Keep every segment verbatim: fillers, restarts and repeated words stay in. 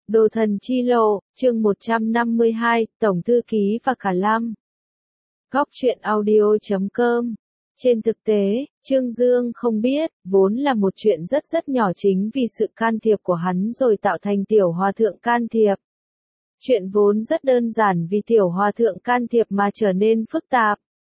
Đồ thần chi lộ, chương một trăm năm mươi hai, Tổng thư ký và cả Lam. Góc truyện audio chấm com. Trên thực tế, Trương Dương không biết, vốn là một chuyện rất rất nhỏ chính vì sự can thiệp của hắn rồi tạo thành tiểu hòa thượng can thiệp. Chuyện vốn rất đơn giản vì tiểu hòa thượng can thiệp mà trở nên phức tạp.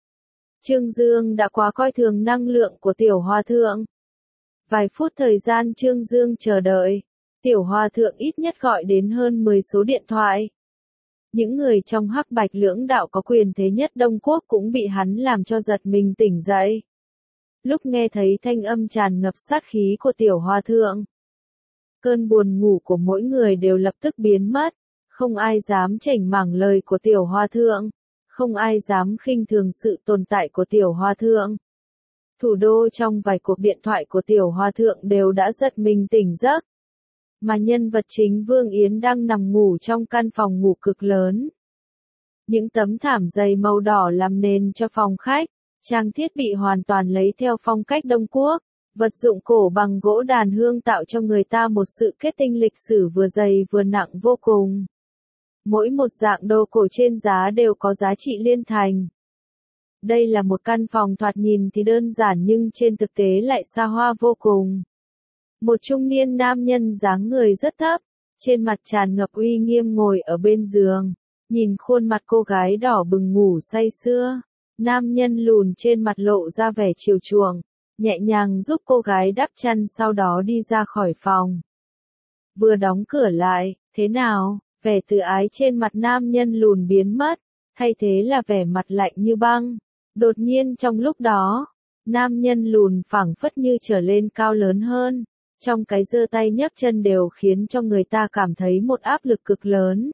Trương Dương đã quá coi thường năng lượng của tiểu hòa thượng. Vài phút thời gian Trương Dương chờ đợi. Tiểu hòa thượng ít nhất gọi đến hơn mười số điện thoại. Những người trong hắc bạch lưỡng đạo có quyền thế nhất Đông Quốc cũng bị hắn làm cho giật mình tỉnh dậy. Lúc nghe thấy thanh âm tràn ngập sát khí của tiểu hòa thượng, cơn buồn ngủ của mỗi người đều lập tức biến mất. Không ai dám chảnh mảng lời của tiểu hòa thượng. Không ai dám khinh thường sự tồn tại của tiểu hòa thượng. Thủ đô trong vài cuộc điện thoại của tiểu hòa thượng đều đã giật mình tỉnh giấc. Mà nhân vật chính Vương Yến đang nằm ngủ trong căn phòng ngủ cực lớn. Những tấm thảm dày màu đỏ làm nền cho phòng khách, trang thiết bị hoàn toàn lấy theo phong cách Đông Quốc, vật dụng cổ bằng gỗ đàn hương tạo cho người ta một sự kết tinh lịch sử vừa dày vừa nặng vô cùng. Mỗi một dạng đồ cổ trên giá đều có giá trị liên thành. Đây là một căn phòng thoạt nhìn thì đơn giản nhưng trên thực tế lại xa hoa vô cùng. Một trung niên nam nhân dáng người rất thấp, trên mặt tràn ngập uy nghiêm ngồi ở bên giường, nhìn khuôn mặt cô gái đỏ bừng ngủ say sưa. Nam nhân lùn trên mặt lộ ra vẻ chiều chuộng, nhẹ nhàng giúp cô gái đắp chăn sau đó đi ra khỏi phòng. Vừa đóng cửa lại, thế nào, vẻ tự ái trên mặt nam nhân lùn biến mất, thay thế là vẻ mặt lạnh như băng. Đột nhiên trong lúc đó, nam nhân lùn phảng phất như trở lên cao lớn hơn. Trong cái giơ tay nhấc chân đều khiến cho người ta cảm thấy một áp lực cực lớn.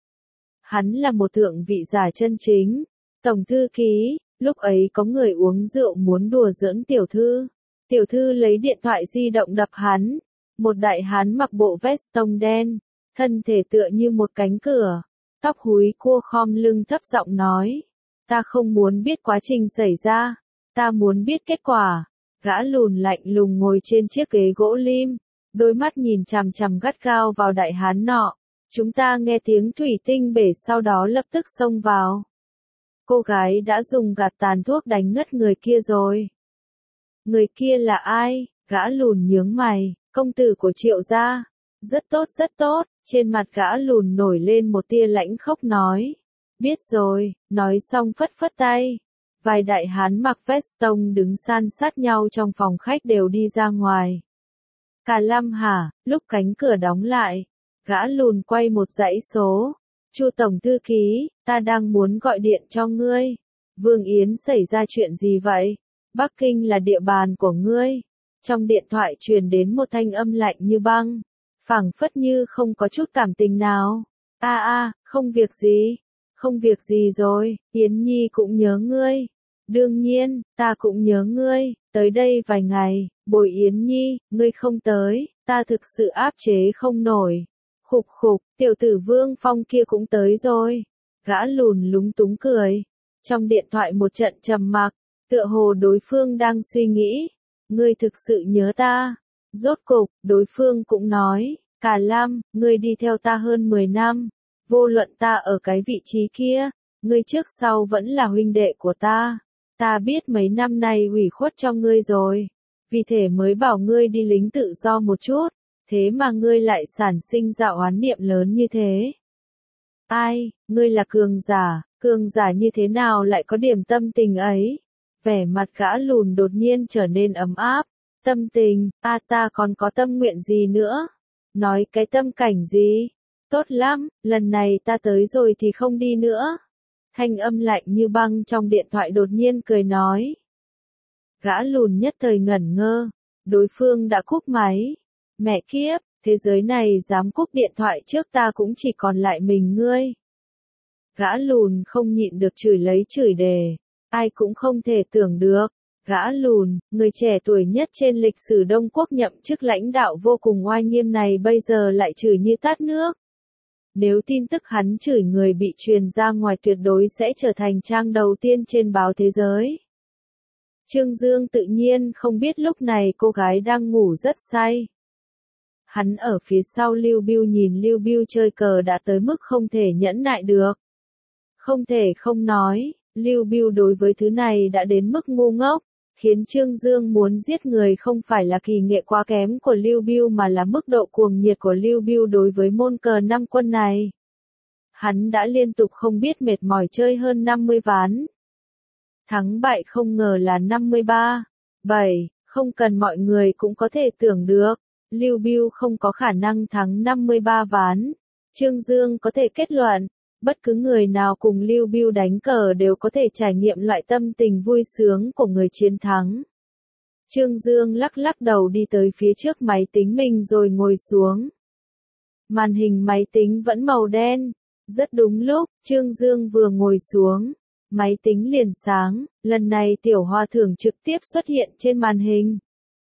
Hắn là một thượng vị giả chân chính, tổng thư ký. Lúc ấy có người uống rượu muốn đùa giỡn tiểu thư. Tiểu thư lấy điện thoại di động đập hắn. Một đại hán mặc bộ vest tông đen, thân thể tựa như một cánh cửa, tóc húi cua khom lưng thấp giọng nói. Ta không muốn biết quá trình xảy ra, ta muốn biết kết quả. Gã lùn lạnh lùng ngồi trên chiếc ghế gỗ lim, đôi mắt nhìn chằm chằm gắt gao vào đại hán nọ. Chúng ta nghe tiếng thủy tinh bể sau đó lập tức xông vào. Cô gái đã dùng gạt tàn thuốc đánh ngất người kia rồi. Người kia là ai? Gã lùn nhướng mày, công tử của Triệu gia. Rất tốt rất tốt, trên mặt gã lùn nổi lên một tia lãnh khốc nói. Biết rồi, nói xong phất phất tay. Vài đại hán mặc vest tông đứng san sát nhau trong phòng khách đều đi ra ngoài. Cả Lâm hả, lúc cánh cửa đóng lại, gã lùn quay một dãy số. Chu tổng thư ký, ta đang muốn gọi điện cho ngươi. Vương Yến xảy ra chuyện gì vậy? Bắc Kinh là địa bàn của ngươi. Trong điện thoại truyền đến một thanh âm lạnh như băng, phảng phất như không có chút cảm tình nào. A a, không việc gì. Không việc gì rồi, Yến Nhi cũng nhớ ngươi. Đương nhiên, ta cũng nhớ ngươi, tới đây vài ngày, bồi Yến Nhi, ngươi không tới, ta thực sự áp chế không nổi. Khục khục, tiểu tử Vương Phong kia cũng tới rồi. Gã lùn lúng túng cười. Trong điện thoại một trận trầm mặc, tựa hồ đối phương đang suy nghĩ. Ngươi thực sự nhớ ta. Rốt cục, đối phương cũng nói, Cả Lam, ngươi đi theo ta hơn mười năm. Vô luận ta ở cái vị trí kia, ngươi trước sau vẫn là huynh đệ của ta. Ta biết mấy năm nay ủy khuất cho ngươi rồi. Vì thế mới bảo ngươi đi lính tự do một chút. Thế mà ngươi lại sản sinh ra oán niệm lớn như thế. Ai, ngươi là cường giả, cường giả như thế nào lại có điểm tâm tình ấy? Vẻ mặt gã lùn đột nhiên trở nên ấm áp. Tâm tình, a ta còn có tâm nguyện gì nữa? Nói cái tâm cảnh gì? Tốt lắm, lần này ta tới rồi thì không đi nữa. Thanh âm lạnh như băng trong điện thoại đột nhiên cười nói. Gã lùn nhất thời ngẩn ngơ, đối phương đã cúp máy. Mẹ kiếp, thế giới này dám cúp điện thoại trước ta cũng chỉ còn lại mình ngươi. Gã lùn không nhịn được chửi lấy chửi đề, ai cũng không thể tưởng được. Gã lùn, người trẻ tuổi nhất trên lịch sử Đông Quốc nhậm chức lãnh đạo vô cùng oai nghiêm này bây giờ lại chửi như tát nước. Nếu tin tức hắn chửi người bị truyền ra ngoài tuyệt đối sẽ trở thành trang đầu tiên trên báo thế giới. Trương Dương tự nhiên không biết lúc này cô gái đang ngủ rất say. Hắn ở phía sau Lưu Bưu nhìn Lưu Bưu chơi cờ đã tới mức không thể nhẫn nại được. Không thể không nói, Lưu Bưu đối với thứ này đã đến mức ngu ngốc, khiến Trương Dương muốn giết người không phải là kỳ nghệ quá kém của Lưu Bưu mà là mức độ cuồng nhiệt của Lưu Bưu đối với môn cờ năm quân này. Hắn đã liên tục không biết mệt mỏi chơi hơn năm mươi ván. Thắng bại không ngờ là năm mươi ba, bảy, không cần mọi người cũng có thể tưởng được, Lưu Bưu không có khả năng thắng năm mươi ba ván. Trương Dương có thể kết luận, bất cứ người nào cùng Lưu Bưu đánh cờ đều có thể trải nghiệm loại tâm tình vui sướng của người chiến thắng. Trương Dương lắc lắc đầu đi tới phía trước máy tính mình rồi ngồi xuống. Màn hình máy tính vẫn màu đen. Rất đúng lúc, Trương Dương vừa ngồi xuống, máy tính liền sáng, lần này Tiểu Hoa Thưởng trực tiếp xuất hiện trên màn hình.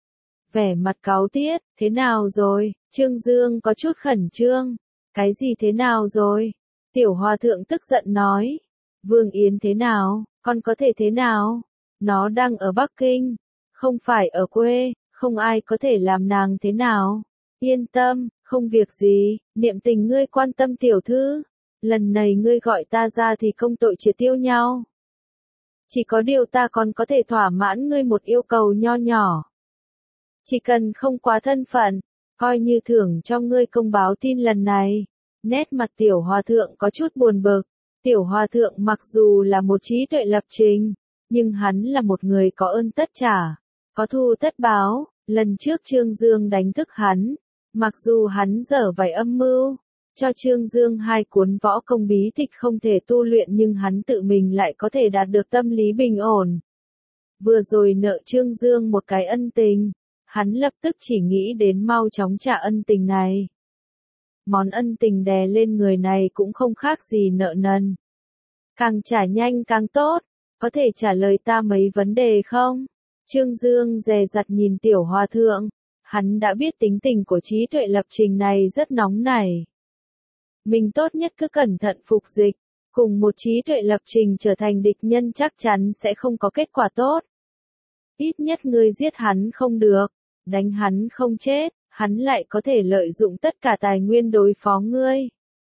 Vẻ mặt cáu tiết, thế nào rồi? Trương Dương có chút khẩn trương. Cái gì thế nào rồi? Tiểu Hòa Thượng tức giận nói. Vương Yến thế nào? Con có thể thế nào? Nó đang ở Bắc Kinh, không phải ở quê, không ai có thể làm nàng thế nào. Yên tâm, không việc gì, niệm tình ngươi quan tâm tiểu thư. Lần này ngươi gọi ta ra thì công tội triệt tiêu nhau. Chỉ có điều ta còn có thể thỏa mãn ngươi một yêu cầu nho nhỏ. Chỉ cần không quá thân phận, coi như thưởng cho ngươi công báo tin lần này. Nét mặt Tiểu Hòa Thượng có chút buồn bực. Tiểu Hòa Thượng mặc dù là một trí tuệ lập trình, nhưng hắn là một người có ơn tất trả, có thù tất báo. Lần trước Trương Dương đánh thức hắn, mặc dù hắn dở vài âm mưu, cho Trương Dương hai cuốn võ công bí tịch không thể tu luyện nhưng hắn tự mình lại có thể đạt được tâm lý bình ổn. Vừa rồi nợ Trương Dương một cái ân tình, hắn lập tức chỉ nghĩ đến mau chóng trả ân tình này. Món ân tình đè lên người này cũng không khác gì nợ nần. Càng trả nhanh càng tốt, có thể trả lời ta mấy vấn đề không? Trương Dương dè dặt nhìn Tiểu Hòa Thượng, hắn đã biết tính tình của trí tuệ lập trình này rất nóng nảy. Mình tốt nhất cứ cẩn thận phục dịch, cùng một trí tuệ lập trình trở thành địch nhân chắc chắn sẽ không có kết quả tốt. Ít nhất ngươi giết hắn không được, đánh hắn không chết, hắn lại có thể lợi dụng tất cả tài nguyên đối phó ngươi.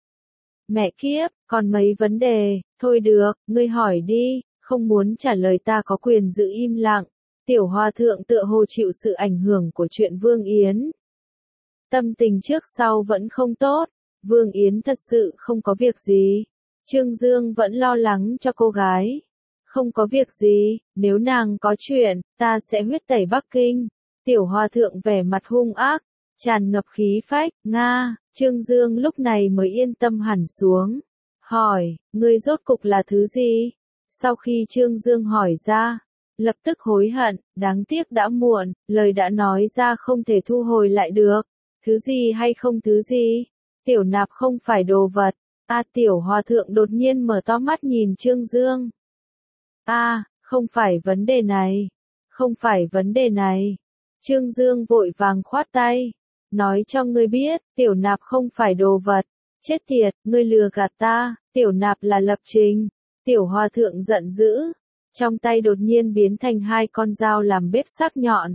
Mẹ kiếp, còn mấy vấn đề, thôi được, ngươi hỏi đi, không muốn trả lời ta có quyền giữ im lặng. Tiểu Hòa Thượng tựa hồ chịu sự ảnh hưởng của chuyện Vương Yến. Tâm tình trước sau vẫn không tốt, Vương Yến thật sự không có việc gì. Trương Dương vẫn lo lắng cho cô gái. Không có việc gì, nếu nàng có chuyện, ta sẽ huyết tẩy Bắc Kinh. Tiểu Hòa Thượng vẻ mặt hung ác, tràn ngập khí phách, Nga, Trương Dương lúc này mới yên tâm hẳn xuống. Hỏi, ngươi rốt cục là thứ gì? Sau khi Trương Dương hỏi ra, lập tức hối hận, đáng tiếc đã muộn, lời đã nói ra không thể thu hồi lại được. Thứ gì hay không thứ gì? Tiểu Nạp không phải đồ vật. A à, Tiểu Hòa Thượng đột nhiên mở to mắt nhìn Trương Dương. A, à, không phải vấn đề này. Không phải vấn đề này. Trương Dương vội vàng khoát tay. Nói cho ngươi biết, Tiểu Nạp không phải đồ vật. Chết tiệt, ngươi lừa gạt ta, Tiểu Nạp là lập trình. Tiểu Hòa Thượng giận dữ. Trong tay đột nhiên biến thành hai con dao làm bếp sắc nhọn.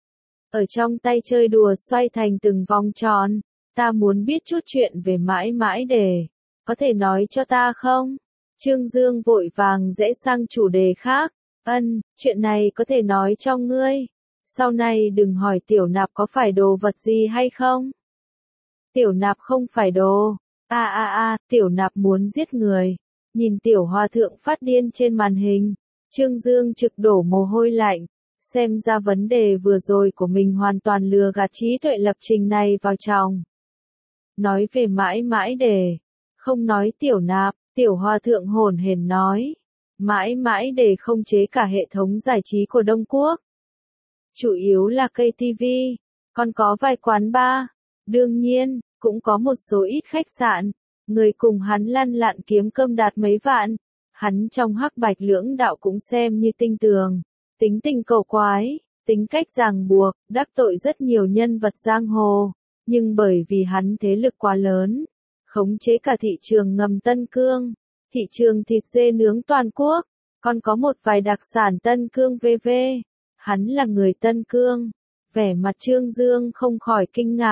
Ở trong tay chơi đùa xoay thành từng vòng tròn. Ta muốn biết chút chuyện về mãi mãi đề. Có thể nói cho ta không? Trương Dương vội vàng rẽ sang chủ đề khác. Ân, chuyện này có thể nói cho ngươi. Sau này đừng hỏi Tiểu Nạp có phải đồ vật gì hay không. Tiểu Nạp không phải đồ. A a a, Tiểu Nạp muốn giết người. Nhìn Tiểu Hòa Thượng phát điên trên màn hình. Trương Dương trực đổ mồ hôi lạnh. Xem ra vấn đề vừa rồi của mình hoàn toàn lừa gạt trí tuệ lập trình này vào trong. Nói về mãi mãi đề. Không nói Tiểu Nạp, Tiểu Hòa Thượng hồn hển nói. Mãi mãi đề không chế cả hệ thống giải trí của Đông Quốc. Chủ yếu là ca tê vê, còn có vài quán bar. Đương nhiên, cũng có một số ít khách sạn. Người cùng hắn lăn lặn kiếm cơm đạt mấy vạn. Hắn trong hắc bạch lưỡng đạo cũng xem như tinh tường. Tính tình cầu quái, tính cách ràng buộc, đắc tội rất nhiều nhân vật giang hồ. Nhưng bởi vì hắn thế lực quá lớn, khống chế cả thị trường ngầm Tân Cương, thị trường thịt dê nướng toàn quốc, còn có một vài đặc sản Tân Cương vê vê. Hắn là người Tân Cương. Vẻ mặt Trương Dương không khỏi kinh ngạc.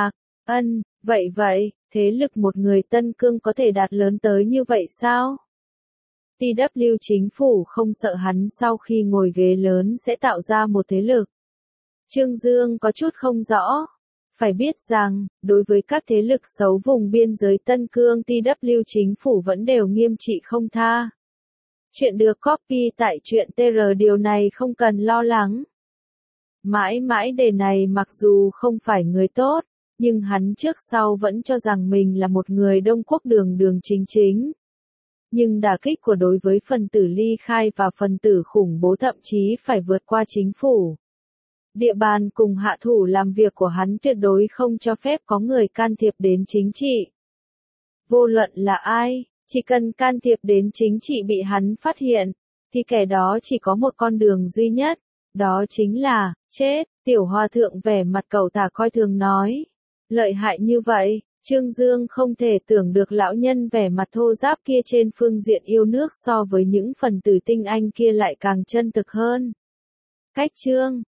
Ân, vậy vậy, thế lực một người Tân Cương có thể đạt lớn tới như vậy sao? tê vê chính phủ không sợ hắn sau khi ngồi ghế lớn sẽ tạo ra một thế lực. Trương Dương có chút không rõ. Phải biết rằng, đối với các thế lực xấu vùng biên giới Tân Cương tê vê chính phủ vẫn đều nghiêm trị không tha. Chuyện được copy tại truyện tê rờ điều này không cần lo lắng. Mãi mãi đề này mặc dù không phải người tốt, nhưng hắn trước sau vẫn cho rằng mình là một người Đông Quốc đường đường chính chính. Nhưng đả kích của đối với phần tử ly khai và phần tử khủng bố thậm chí phải vượt qua chính phủ. Địa bàn cùng hạ thủ làm việc của hắn tuyệt đối không cho phép có người can thiệp đến chính trị. Vô luận là ai, chỉ cần can thiệp đến chính trị bị hắn phát hiện, thì kẻ đó chỉ có một con đường duy nhất, đó chính là, chết. Tiểu Hòa Thượng vẻ mặt cẩu thả coi thường nói. Lợi hại như vậy, Trương Dương không thể tưởng được lão nhân vẻ mặt thô ráp kia trên phương diện yêu nước so với những phần tử tinh anh kia lại càng chân thực hơn. Cách Trương